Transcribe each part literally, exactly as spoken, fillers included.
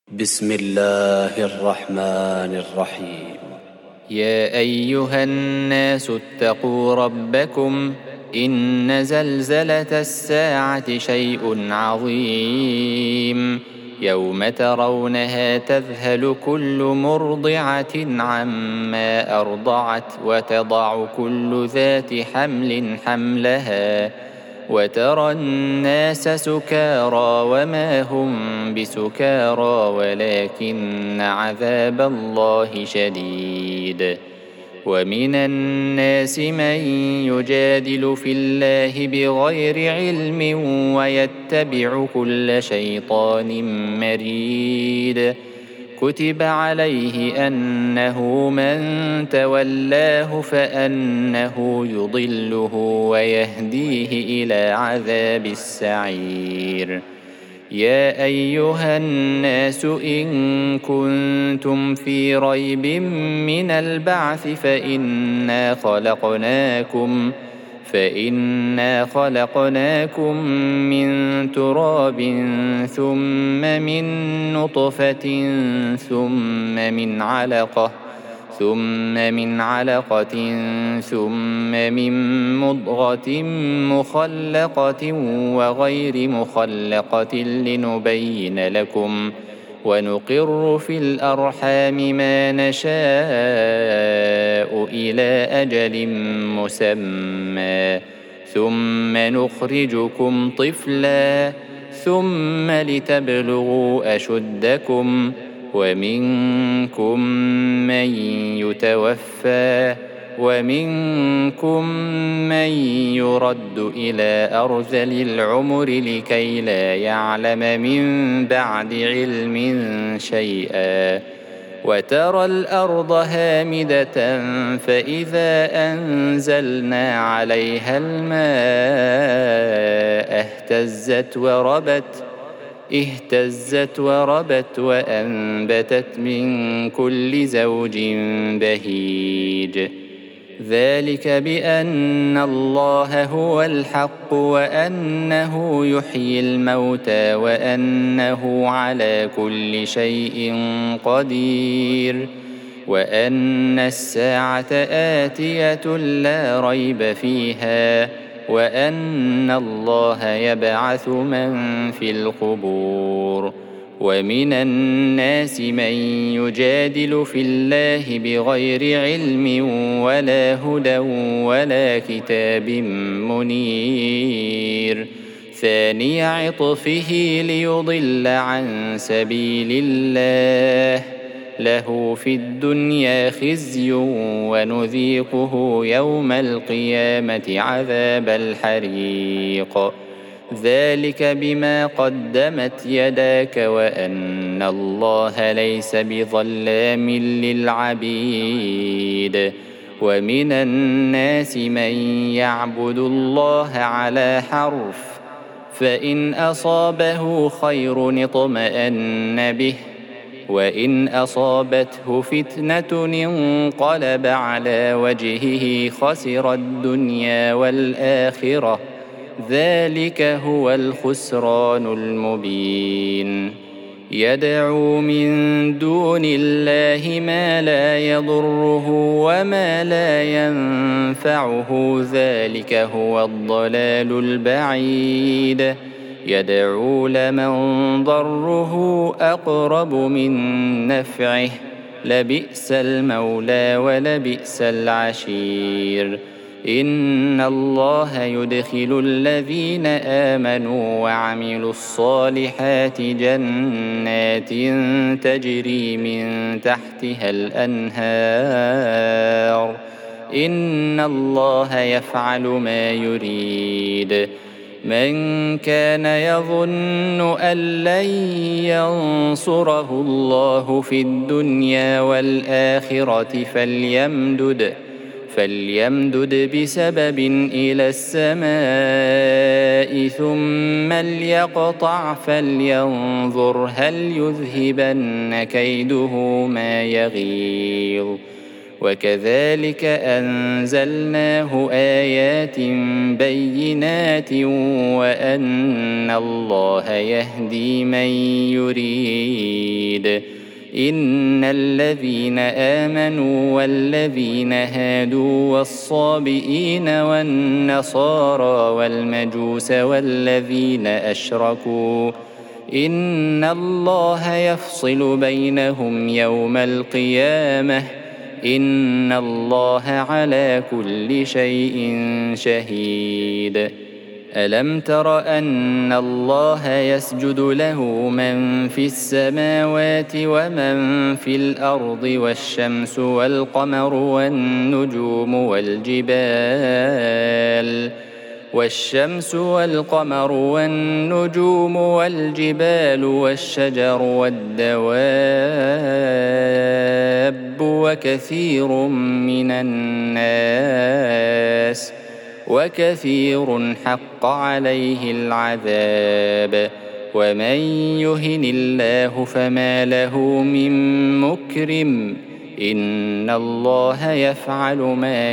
بسم الله الرحمن الرحيم. يا أيها الناس اتقوا ربكم إن زلزلة الساعة شيء عظيم يوم ترونها تذهل كل مرضعة عما أرضعت وتضع كل ذات حمل حملها وترى الناس سكارى وما هم بسكارى ولكن عذاب الله شديد. ومن الناس من يجادل في الله بغير علم ويتبع كل شيطان مريد. كتب عليه أنه من تولاه فأنه يضله ويهديه إلى عذاب السعير. يا أيها الناس إن كنتم في ريب من البعث فإنا خلقناكم فإنا خلقناكم من تراب ثم من نطفة ثم من علقة ثم من علقة ثم من مضغة مخلقة وغير مخلقة لنبين لكم ونقر في الأرحام ما نشاء إلى أجل مسمى ثم نخرجكم طفلا ثم لتبلغوا أشدكم ومنكم من يتوفى ومنكم من يرد إلى أرذل العمر لكي لا يعلم من بعد علم شيئا. وترى الأرض هامدة فإذا أنزلنا عليها الماء اهتزت وربت اهتزت وربت وأنبتت من كل زوج بهيج. ذلك بأن الله هو الحق وأنه يحيي الموتى وأنه على كل شيء قدير وأن الساعة آتية لا ريب فيها وأن الله يبعث من في القبور. ومن الناس من يجادل في الله بغير علم ولا هدى ولا كتاب منير. ثاني عطفه ليضل عن سبيل الله له في الدنيا خزي ونذيقه يوم القيامة عذاب الحريق. ذلك بما قدمت يداك وأن الله ليس بظلام للعبيد. ومن الناس من يعبد الله على حرف فإن أصابه خير اطمأن به وإن أصابته فتنة انقلب على وجهه خسر الدنيا والآخرة ذلك هو الخسران المبين. يدعو من دون الله ما لا يضره وما لا ينفعه ذلك هو الضلال البعيد. يدعو لمن ضره أقرب من نفعه لبئس المولى ولبئس العشير. إن الله يدخل الذين آمنوا وعملوا الصالحات جنات تجري من تحتها الأنهار إن الله يفعل ما يريد. من كان يظن أن لن ينصره الله في الدنيا والآخرة فليمدد فليمدد بسبب إلى السماء ثم ليقطع فلينظر هل يذهبن كيده ما يغيظ. وكذلك أنزلناه آيات بينات وأن الله يهدي من يريد. إن الذين آمنوا والذين هادوا والصابئين والنصارى والمجوس والذين أشركوا إن الله يفصل بينهم يوم القيامة إن الله على كل شيء شهيد. ألم تر أن الله يسجد له من في السماوات ومن في الأرض والشمس والقمر والنجوم والجبال والشمس والقمر والنجوم والجبال والشجر والدواب وكثير من الناس وكثير حق عليه العذاب ومن يهن الله فما له من مكرم إن الله يفعل ما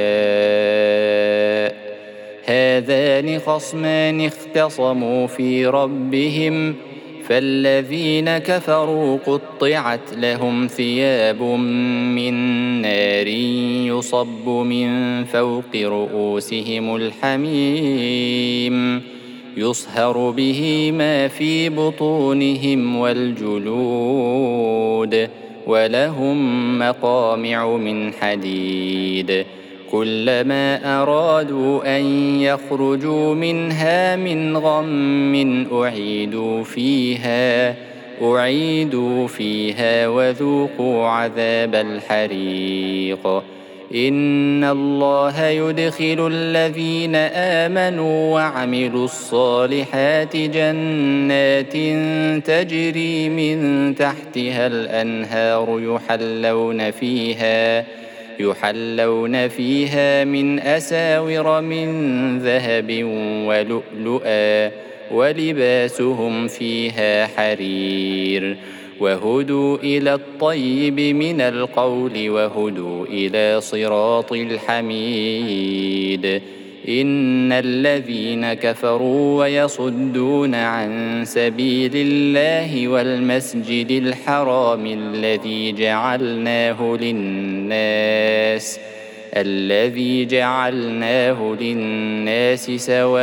يشاء. هذان خصمان اختصموا في ربهم فالذين كفروا قطعت لهم ثياب من نار يصب من فوق رؤوسهم الحميم يصهر به ما في بطونهم والجلود ولهم مقامع من حديد كلما أرادوا أن يخرجوا منها من غم أعيدوا فيها أعيدوا فيها وذوقوا عذاب الحريق. إن الله يدخل الذين آمنوا وعملوا الصالحات جنات تجري من تحتها الأنهار يحلون فيها يحلون فيها من أساور من ذهب ولؤلؤا ولباسهم فيها حرير وهدوا إلى الطيب من القول وهدوا إلى صراط الحميد. إن الذين كفروا ويصدون عن سبيل الله والمسجد الحرام الذي جعلناه للناس الذي جعلناه للناس سواء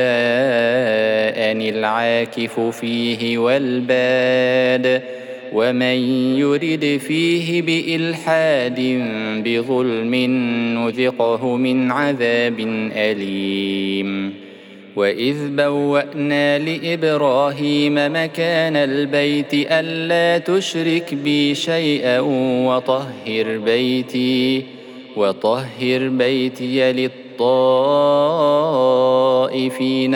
العاكف فيه والباد ومن يرد فيه بإلحاد بظلم نذقه من عذاب أليم. وإذ بوأنا لإبراهيم مكان البيت ألا تشرك بي شيئا وطهر بيتي وطهر بيتي للطائفين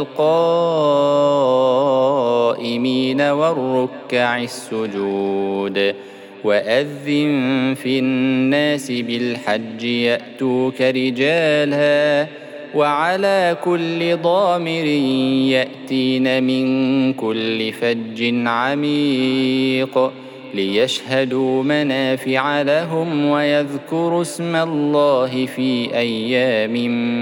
والقائمين والركع السجود وأذن في الناس بالحج يأتوك رجالا وعلى كل ضامر يأتين من كل فج عميق ليشهدوا منافع لهم ويذكروا اسم الله في أيام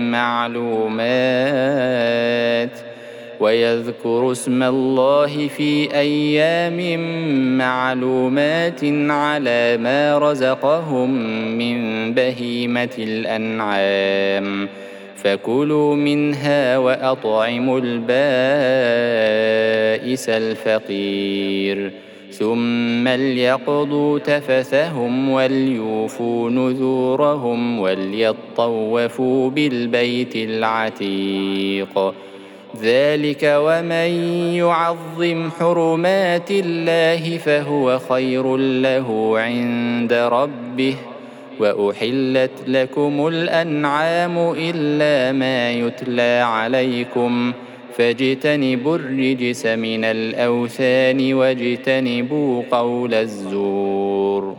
معلومات ويذكروا اسم الله في أيام معلومات على ما رزقهم من بهيمة الأنعام فكلوا منها وأطعموا البائس الفقير ثم ليقضوا تفثهم وليوفوا نذورهم وليطوفوا بالبيت العتيق. ذلك ومن يعظم حرمات الله فهو خير له عند ربه وأحلت لكم الأنعام إلا ما يتلى عليكم فاجتنبوا الرجس من الأوثان واجتنبوا قول الزور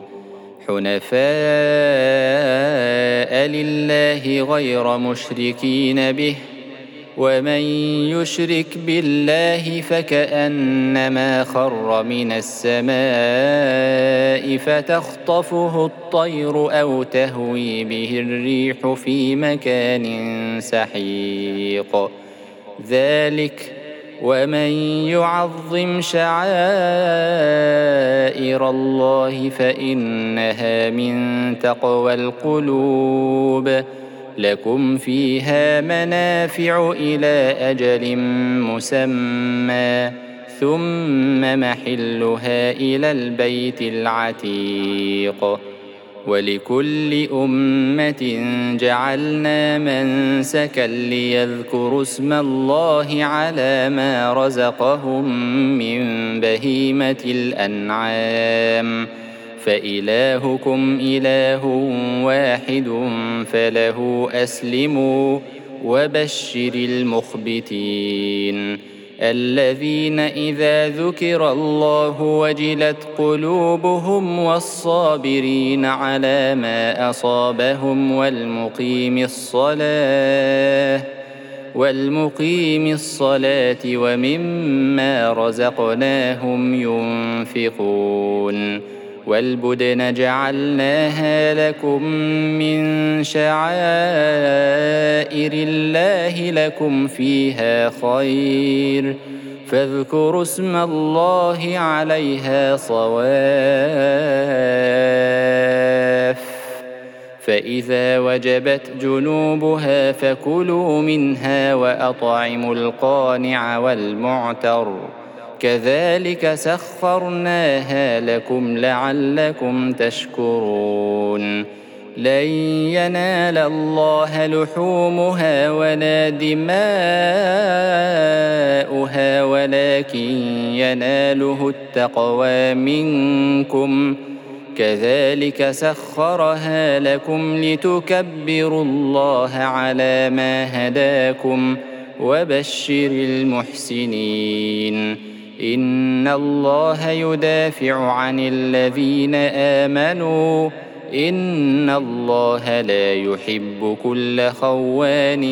حنفاء لله غير مشركين به ومن يشرك بالله فكأنما خر من السماء فتخطفه الطير أو تهوي به الريح في مكان سحيق ذلك ومن يعظم شعائر الله فإنها من تقوى القلوب لكم فيها منافع إلى أجل مسمى ثم محلها إلى البيت العتيق ولكل أمة جعلنا منسكا ليذكروا اسم الله على ما رزقهم من بهيمة الأنعام فإلهكم إله واحد فله أسلموا وبشر المخبتين الذين إذا ذكر الله وجلت قلوبهم والصابرين على ما أصابهم والمقيم الصلاة والمقيم الصلاة ومما رزقناهم ينفقون والبدن جعلناها لكم من شعائر الله لكم فيها خير فاذكروا اسم الله عليها صواف فإذا وجبت جنوبها فكلوا منها وأطعموا القانع والمعتر كذلك سخرناها لكم لعلكم تشكرون لن ينال الله لحومها ولا دماؤها ولكن يناله التقوى منكم كذلك سخرها لكم لتكبروا الله على ما هداكم وبشر المحسنين إن الله يدافع عن الذين آمنوا إن الله لا يحب كل خوان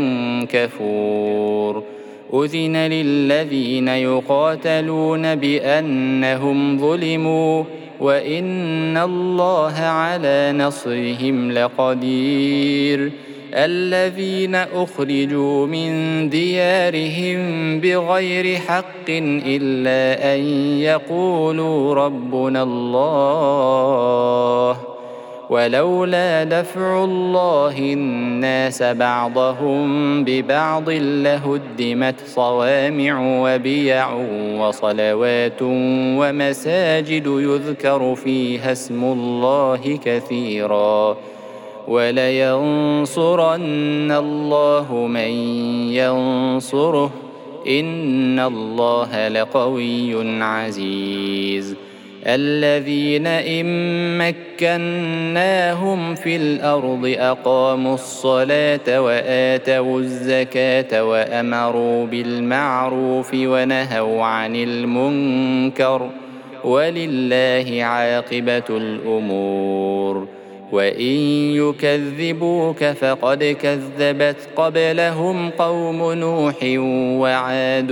كفور أذن للذين يقاتلون بأنهم ظلموا وإن الله على نصرهم لقدير الذين أخرجوا من ديارهم بغير حق إلا أن يقولوا ربنا الله ولولا دفع الله الناس بعضهم ببعض لهدمت صوامع وبيع وصلوات ومساجد يذكر فيها اسم الله كثيرا ولينصرن الله من ينصره إن الله لقوي عزيز الذين إن مكناهم في الأرض أقاموا الصلاة وآتوا الزكاة وأمروا بالمعروف ونهوا عن المنكر ولله عاقبة الأمور وإن يكذبوك فقد كذبت قبلهم قوم نوح وعاد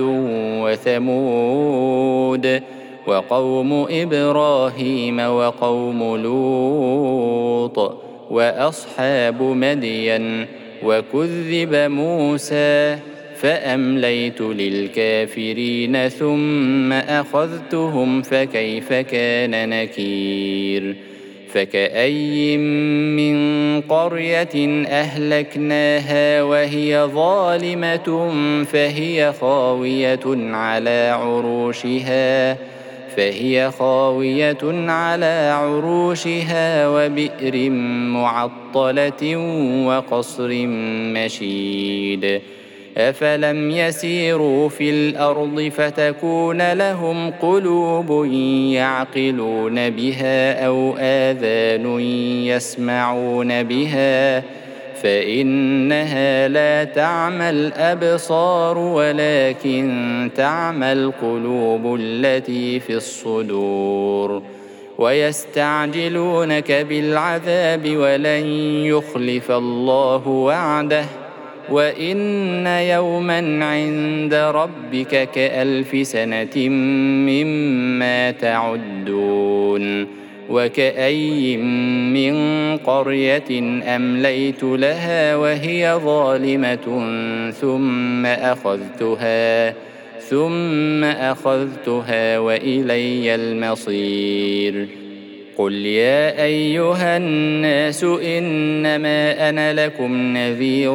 وثمود وقوم إبراهيم وقوم لوط وأصحاب مدين وكذب موسى فأمليت للكافرين ثم أخذتهم فكيف كان نكير فكأي من قرية أهلكناها وهي ظالمة فهي خاوية على عروشها فهي خاوية على عروشها وبئر معطلة وقصر مشيد أفلم يسيروا في الأرض فتكون لهم قلوب يعقلون بها أو آذان يسمعون بها فإنها لا تعمى الأبصار ولكن تعمى القلوب التي في الصدور ويستعجلونك بالعذاب ولن يخلف الله وعده وإن يوما عند ربك كألف سنة مما تعدون وكأي من قرية أمليت لها وهي ظالمة ثم أخذتها ثم أخذتها وإلي المصير قل يا أيها الناس إنما أنا لكم نذير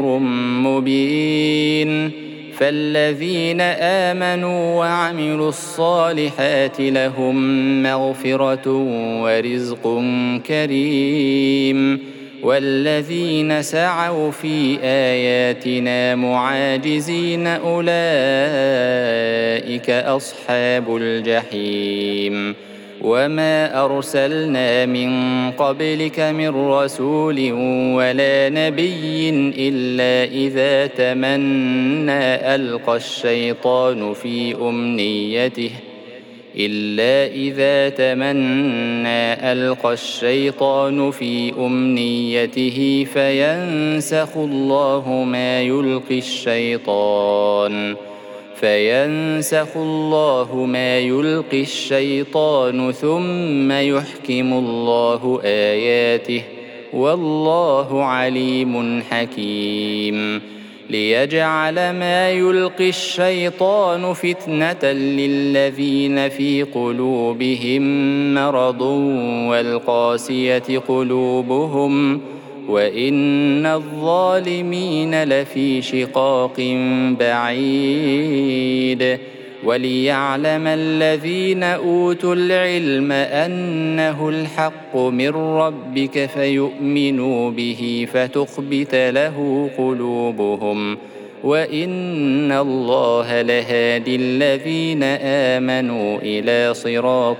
مبين فالذين آمنوا وعملوا الصالحات لهم مغفرة ورزق كريم والذين سعوا في آياتنا معاجزين أولئك أصحاب الجحيم وما أرسلنا من قبلك من رسول ولا نبي إلا إذا تمنى ألقى الشيطان في أمنيته إلا إذا تمنى ألقى الشيطان في أمنيته فينسخ الله ما يلقي الشيطان فينسخ الله ما يلقي الشيطان ثم يحكم الله آياته والله عليم حكيم ليجعل ما يلقي الشيطان فتنة للذين في قلوبهم مرض والقاسية قلوبهم وإن الظالمين لفي شقاق بعيد وليعلم الذين أوتوا العلم أنه الحق من ربك فيؤمنوا به فتخبت له قلوبهم وإن الله لهادي الذين آمنوا إلى صراط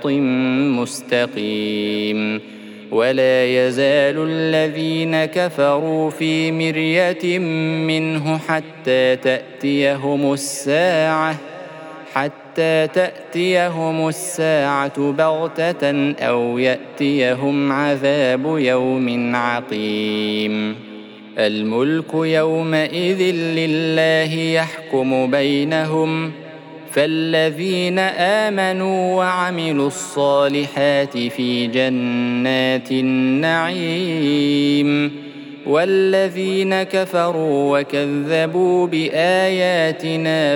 مستقيم ولا يزال الذين كفروا في مرية منه حتى تأتيهم الساعة حتى تأتيهم الساعة بغتة أو يأتيهم عذاب يوم عقيم الملك يومئذ لله يحكم بينهم فالذين آمنوا وعملوا الصالحات في جنات النعيم والذين كفروا وكذبوا بآياتنا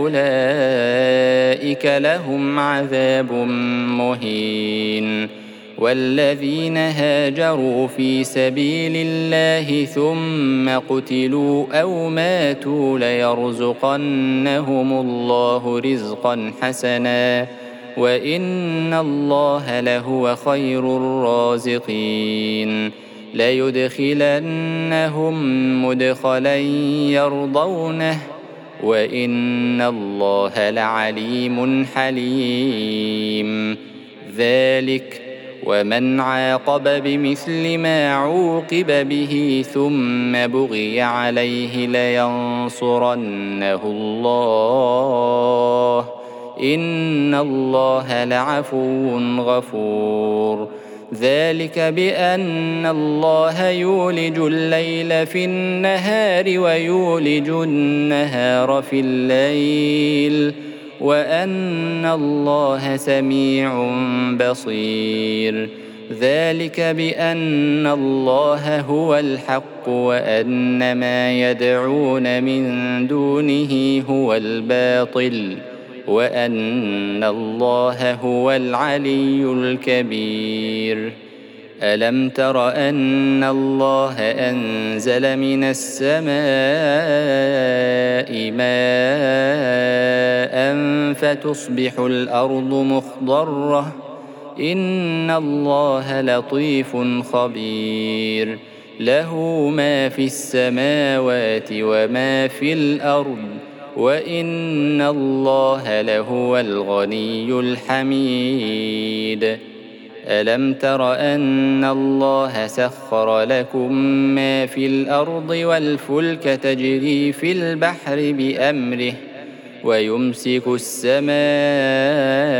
فأولئك لهم عذاب مهين والذين هاجروا في سبيل الله ثم قتلوا أو ماتوا ليرزقنهم الله رزقا حسنا وإن الله لهو خير الرازقين ليدخلنهم مدخلا يرضونه وإن الله لعليم حليم ذلك ومن عاقب بمثل ما عوقب به ثم بغي عليه لينصرنه الله إن الله لعفو غفور ذلك بأن الله يولج الليل في النهار ويولج النهار في الليل وأن الله سميع بصير ذلك بأن الله هو الحق وأن ما يدعون من دونه هو الباطل وأن الله هو العلي الكبير ألم تر أن الله أنزل من السماء ماء فتصبح الأرض مخضرة إن الله لطيف خبير له ما في السماوات وما في الأرض وإن الله لهو الغني الحميد ألم تر أن الله سخر لكم ما في الأرض والفلك تجري في البحر بأمره ويمسك السماء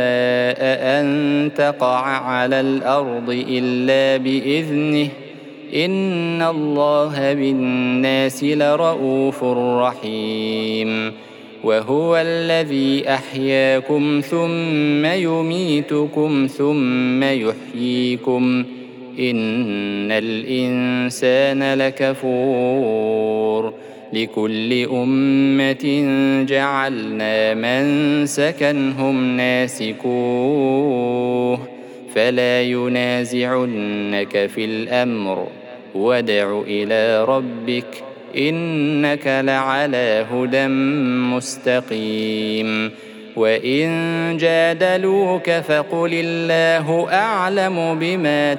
أن تقع على الأرض إلا بإذنه إن الله بالناس لرءوف رحيم وهو الذي أحياكم ثم يميتكم ثم يحييكم إن الإنسان لكفور لكل أمة جعلنا منسكا هم ناسكوه فلا ينازعنك في الأمر وادع إلى ربك إنك لعلى هدى مستقيم وإن جادلوك فقل الله أعلم بما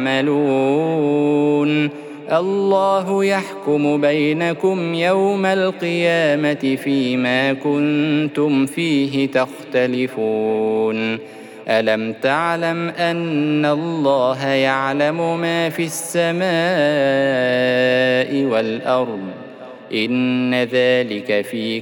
تعملون الله يحكم بينكم يوم القيامة فيما كنتم فيه تختلفون ألم تعلم أن الله يعلم ما في السماء والأرض إن ذلك في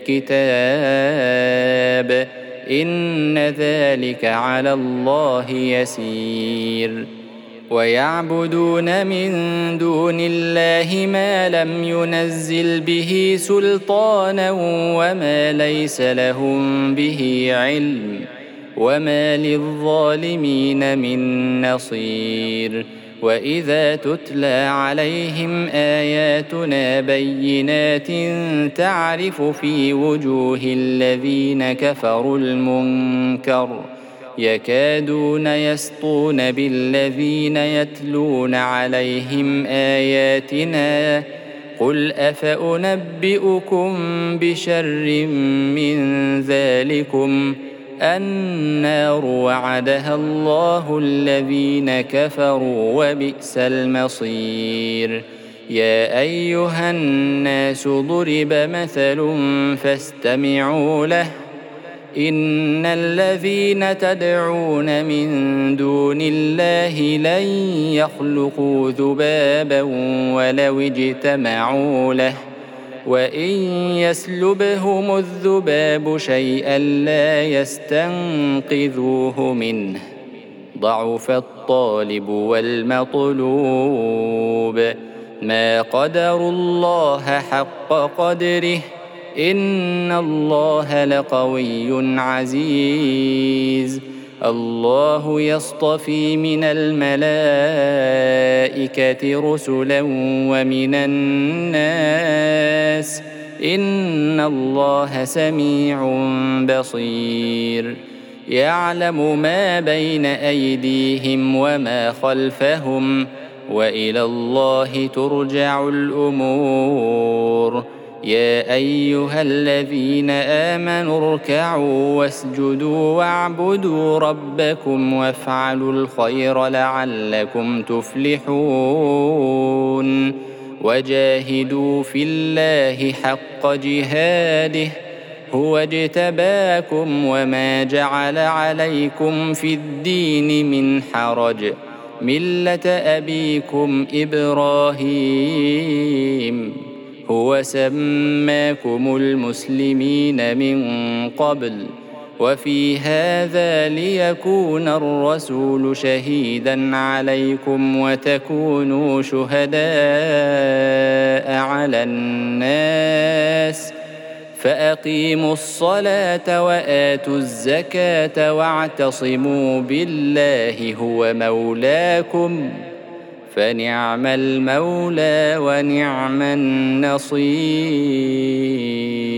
كتاب إن ذلك على الله يسير ويعبدون من دون الله ما لم ينزل به سلطانا وما ليس لهم به علم وما للظالمين من نصير وإذا تتلى عليهم آياتنا بينات تعرف في وجوه الذين كفروا المنكر يكادون يسطون بالذين يتلون عليهم آياتنا قل أفأنبئكم بشر من ذلكم النار وعدها الله الذين كفروا وبئس المصير يا أيها الناس ضرب مثل فاستمعوا له إن الذين تدعون من دون الله لن يخلقوا ذبابا ولو اجتمعوا له وإن يسلبهم الذباب شيئا لا يستنقذوه منه ضعف الطالب والمطلوب ما قدروا الله حق قدره إن الله لقوي عزيز الله يصطفي من الملائكة رسلا ومن الناس إن الله سميع بصير يعلم ما بين أيديهم وما خلفهم وإلى الله ترجع الأمور يا أيها الذين آمنوا اركعوا واسجدوا واعبدوا ربكم وافعلوا الخير لعلكم تفلحون وجاهدوا في الله حق جهاده هو اجتباكم وما جعل عليكم في الدين من حرج ملة أبيكم إبراهيم هو سماكم المسلمين من قبل وفي هذا ليكون الرسول شهيدا عليكم وتكونوا شهداء على الناس فأقيموا الصلاة وآتوا الزكاة واعتصموا بالله هو مولاكم فنعم المولى ونعم النصير.